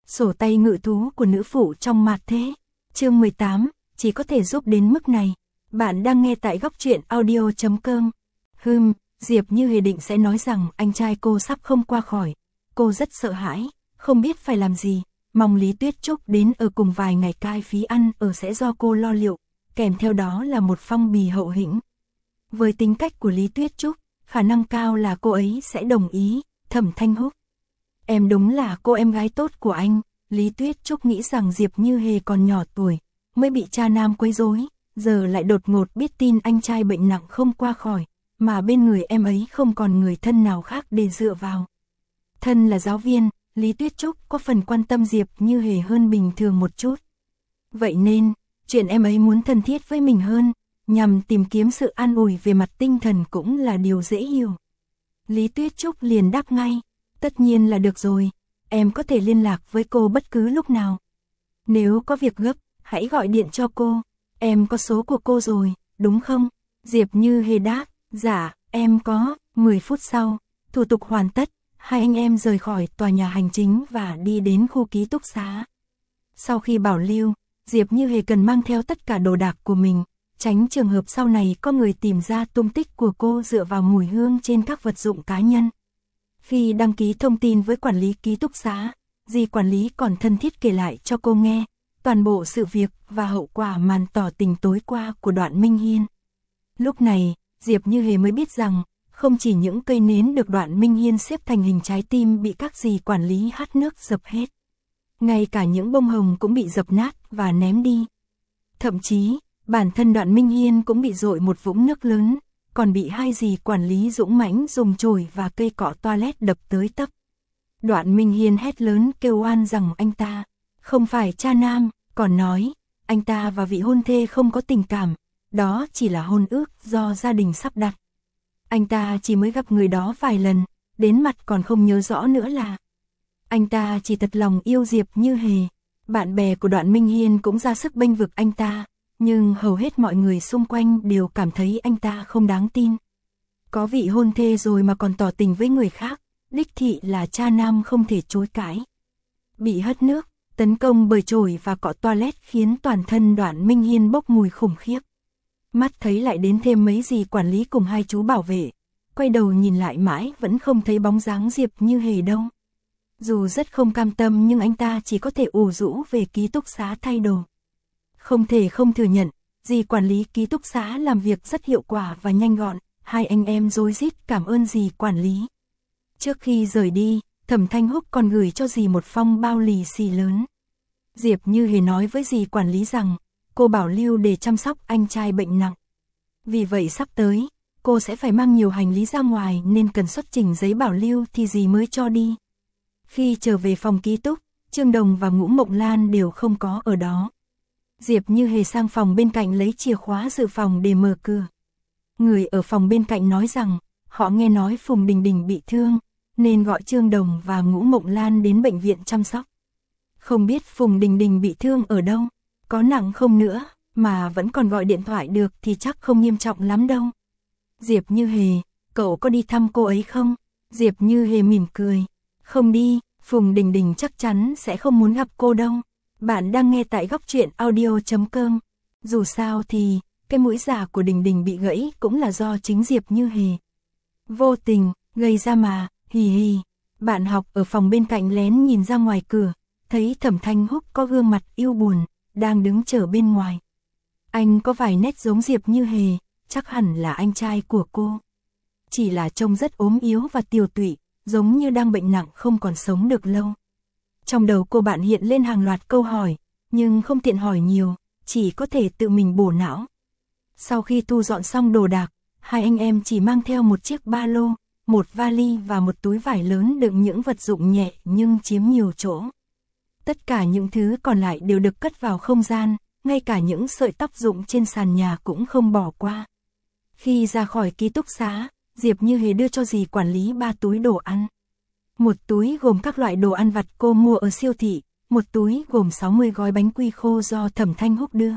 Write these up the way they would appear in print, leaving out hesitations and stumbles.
Sổ tay ngự thú của nữ phụ trong mạt thế. Chương 18, chỉ có thể giúp đến mức này. Bạn đang nghe tại góc truyện audio.com. Diệp Như Hề định sẽ nói rằng anh trai cô sắp không qua khỏi. Cô rất sợ hãi, không biết phải làm gì, mong Lý Tuyết Trúc đến ở cùng vài ngày cai phí ăn ở sẽ do cô lo liệu, kèm theo đó là một phong bì hậu hĩnh. Với tính cách của Lý Tuyết Trúc, khả năng cao là cô ấy sẽ đồng ý. Thẩm Thanh Húc: Em đúng là cô em gái tốt của anh. Lý Tuyết Trúc nghĩ rằng Diệp Như Hề còn nhỏ tuổi, mới bị cha nam quấy rối, giờ lại đột ngột biết tin anh trai bệnh nặng không qua khỏi, mà bên người em ấy không còn người thân nào khác để dựa vào. Thân là giáo viên, Lý Tuyết Trúc có phần quan tâm Diệp Như Hề hơn bình thường một chút. Vậy nên, chuyện em ấy muốn thân thiết với mình hơn, nhằm tìm kiếm sự an ủi về mặt tinh thần cũng là điều dễ hiểu. Lý Tuyết Trúc liền đáp ngay: Tất nhiên là được rồi, em có thể liên lạc với cô bất cứ lúc nào. Nếu có việc gấp, hãy gọi điện cho cô, em có số của cô rồi, đúng không? Diệp Như Hề đáp: Dạ, em có. 10 phút sau, thủ tục hoàn tất, hai anh em rời khỏi tòa nhà hành chính và đi đến khu ký túc xá. Sau khi bảo lưu, Diệp Như Hề cần mang theo tất cả đồ đạc của mình, tránh trường hợp sau này có người tìm ra tung tích của cô dựa vào mùi hương trên các vật dụng cá nhân. Khi đăng ký thông tin với quản lý ký túc xá, dì quản lý còn thân thiết kể lại cho cô nghe toàn bộ sự việc và hậu quả màn tỏ tình tối qua của Đoạn Minh Hiên. Lúc này, Diệp Như Hề mới biết rằng, không chỉ những cây nến được Đoạn Minh Hiên xếp thành hình trái tim bị các dì quản lý hát nước dập hết. Ngay cả những bông hồng cũng bị dập nát và ném đi. Thậm chí, bản thân Đoạn Minh Hiên cũng bị dội một vũng nước lớn, còn bị hai dì quản lý dũng mãnh dùng chổi và cây cọ toilet đập tới tấp. Đoạn Minh Hiên hét lớn kêu oan rằng anh ta không phải cha nam, còn nói anh ta và vị hôn thê không có tình cảm, đó chỉ là hôn ước do gia đình sắp đặt. Anh ta chỉ mới gặp người đó vài lần, đến mặt còn không nhớ rõ nữa là. Anh ta chỉ thật lòng yêu Diệp Như Hề. Bạn bè của Đoạn Minh Hiên cũng ra sức bênh vực anh ta, nhưng hầu hết mọi người xung quanh đều cảm thấy anh ta không đáng tin. Có vị hôn thê rồi mà còn tỏ tình với người khác, đích thị là cha nam không thể chối cãi. Bị hất nước, tấn công bởi chổi và cọ toilet khiến toàn thân Đoạn Minh Hiên bốc mùi khủng khiếp. Mắt thấy lại đến thêm mấy dì quản lý cùng hai chú bảo vệ, quay đầu nhìn lại mãi vẫn không thấy bóng dáng Diệp Như Hề đâu. Dù rất không cam tâm nhưng anh ta chỉ có thể ủ rũ về ký túc xá thay đồ. Không thể không thừa nhận, dì quản lý ký túc xá làm việc rất hiệu quả và nhanh gọn, hai anh em rối rít cảm ơn dì quản lý. Trước khi rời đi, Thẩm Thanh Húc còn gửi cho dì một phong bao lì xì lớn. Diệp Như Hề nói với dì quản lý rằng, cô bảo lưu để chăm sóc anh trai bệnh nặng. Vì vậy sắp tới, cô sẽ phải mang nhiều hành lý ra ngoài nên cần xuất trình giấy bảo lưu thì dì mới cho đi. Khi trở về phòng ký túc, Trương Đồng và Ngũ Mộng Lan đều không có ở đó. Diệp Như Hề sang phòng bên cạnh lấy chìa khóa dự phòng để mở cửa. Người ở phòng bên cạnh nói rằng, họ nghe nói Phùng Đình Đình bị thương, nên gọi Trương Đồng và Ngũ Mộng Lan đến bệnh viện chăm sóc. Không biết Phùng Đình Đình bị thương ở đâu, có nặng không nữa, mà vẫn còn gọi điện thoại được thì chắc không nghiêm trọng lắm đâu. Diệp Như Hề, cậu có đi thăm cô ấy không? Diệp Như Hề mỉm cười. Không đi, Phùng Đình Đình chắc chắn sẽ không muốn gặp cô đâu. Bạn đang nghe tại góc truyện audio.com. Dù sao thì, cái mũi giả của Đình Đình bị gãy cũng là do chính Diệp Như Hề vô tình gây ra mà, hì hì. Bạn học ở phòng bên cạnh lén nhìn ra ngoài cửa, thấy Thẩm Thanh Húc có gương mặt yêu buồn, đang đứng chờ bên ngoài. Anh có vài nét giống Diệp Như Hề, chắc hẳn là anh trai của cô. Chỉ là trông rất ốm yếu và tiều tụy, giống như đang bệnh nặng không còn sống được lâu. Trong đầu cô bạn hiện lên hàng loạt câu hỏi, nhưng không tiện hỏi nhiều, chỉ có thể tự mình bổ não. Sau khi thu dọn xong đồ đạc, hai anh em chỉ mang theo một chiếc ba lô, một vali và một túi vải lớn đựng những vật dụng nhẹ nhưng chiếm nhiều chỗ. Tất cả những thứ còn lại đều được cất vào không gian, ngay cả những sợi tóc rụng trên sàn nhà cũng không bỏ qua. Khi ra khỏi ký túc xá, Diệp Như Hề đưa cho dì quản lý 3 túi đồ ăn. Một túi gồm các loại đồ ăn vặt cô mua ở siêu thị, một túi gồm 60 gói bánh quy khô do Thẩm Thanh Húc đưa.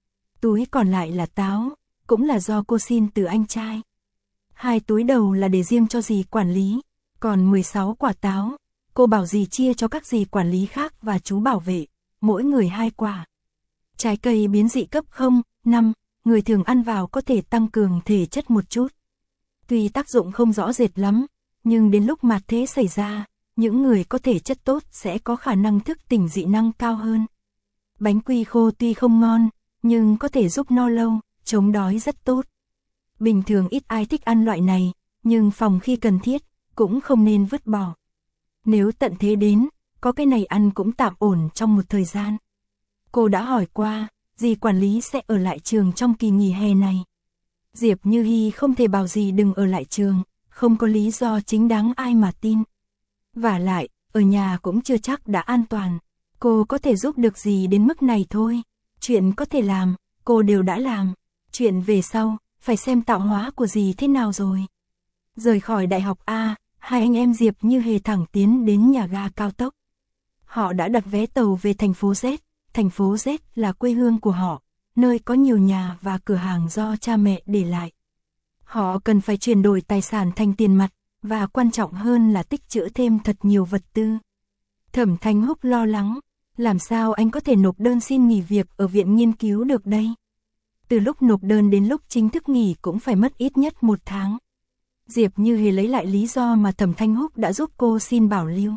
Túi còn lại là táo, cũng là do cô xin từ anh trai. 2 túi đầu là để riêng cho dì quản lý, còn 16 quả táo, cô bảo dì chia cho các dì quản lý khác và chú bảo vệ, mỗi người 2 quả. Trái cây biến dị cấp 0,5, người thường ăn vào có thể tăng cường thể chất một chút. Tuy tác dụng không rõ rệt lắm, nhưng đến lúc mạt thế xảy ra, những người có thể chất tốt sẽ có khả năng thức tỉnh dị năng cao hơn. Bánh quy khô tuy không ngon, nhưng có thể giúp no lâu, chống đói rất tốt. Bình thường ít ai thích ăn loại này, nhưng phòng khi cần thiết, cũng không nên vứt bỏ. Nếu tận thế đến, có cái này ăn cũng tạm ổn trong một thời gian. Cô đã hỏi qua, dì quản lý sẽ ở lại trường trong kỳ nghỉ hè này. Diệp Như Hi không thể bảo dì đừng ở lại trường, không có lý do chính đáng ai mà tin. Vả lại, ở nhà cũng chưa chắc đã an toàn. Cô có thể giúp được gì đến mức này thôi. Chuyện có thể làm, cô đều đã làm. Chuyện về sau, phải xem tạo hóa của dì thế nào rồi. Rời khỏi đại học A, hai anh em Diệp Như Hề thẳng tiến đến nhà ga cao tốc. Họ đã đặt vé tàu về thành phố Z. Thành phố Z là quê hương của họ, nơi có nhiều nhà và cửa hàng do cha mẹ để lại. Họ cần phải chuyển đổi tài sản thành tiền mặt, và quan trọng hơn là tích trữ thêm thật nhiều vật tư. Thẩm Thanh Húc lo lắng, làm sao anh có thể nộp đơn xin nghỉ việc ở viện nghiên cứu được đây? Từ lúc nộp đơn đến lúc chính thức nghỉ cũng phải mất ít nhất 1 tháng. Diệp Như Hề lấy lại lý do mà Thẩm Thanh Húc đã giúp cô xin bảo lưu.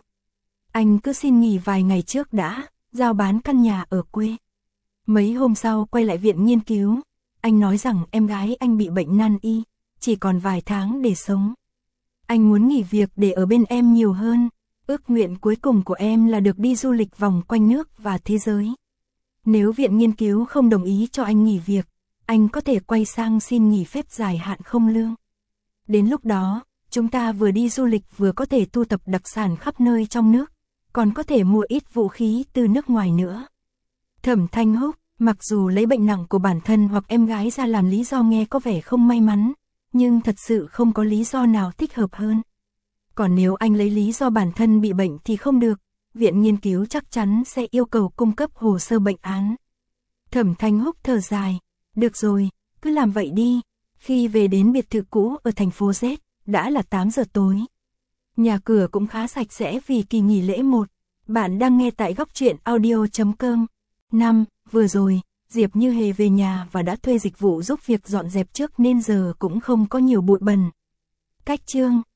Anh cứ xin nghỉ vài ngày trước đã, giao bán căn nhà ở quê. Mấy hôm sau quay lại viện nghiên cứu, anh nói rằng em gái anh bị bệnh nan y, chỉ còn vài tháng để sống. Anh muốn nghỉ việc để ở bên em nhiều hơn, ước nguyện cuối cùng của em là được đi du lịch vòng quanh nước và thế giới. Nếu viện nghiên cứu không đồng ý cho anh nghỉ việc, anh có thể quay sang xin nghỉ phép dài hạn không lương. Đến lúc đó, chúng ta vừa đi du lịch vừa có thể thu thập đặc sản khắp nơi trong nước, còn có thể mua ít vũ khí từ nước ngoài nữa. Thẩm Thanh Húc, mặc dù lấy bệnh nặng của bản thân hoặc em gái ra làm lý do nghe có vẻ không may mắn, nhưng thật sự không có lý do nào thích hợp hơn. Còn nếu anh lấy lý do bản thân bị bệnh thì không được, viện nghiên cứu chắc chắn sẽ yêu cầu cung cấp hồ sơ bệnh án. Thẩm Thanh Húc thở dài, được rồi, cứ làm vậy đi. Khi về đến biệt thự cũ ở thành phố Z, đã là 8 giờ tối. Nhà cửa cũng khá sạch sẽ vì kỳ nghỉ lễ 1. Bạn đang nghe tại góc truyện audio.com. 5. Vừa rồi, Diệp Như Hề về nhà và đã thuê dịch vụ giúp việc dọn dẹp trước nên giờ cũng không có nhiều bụi bẩn. Cách chương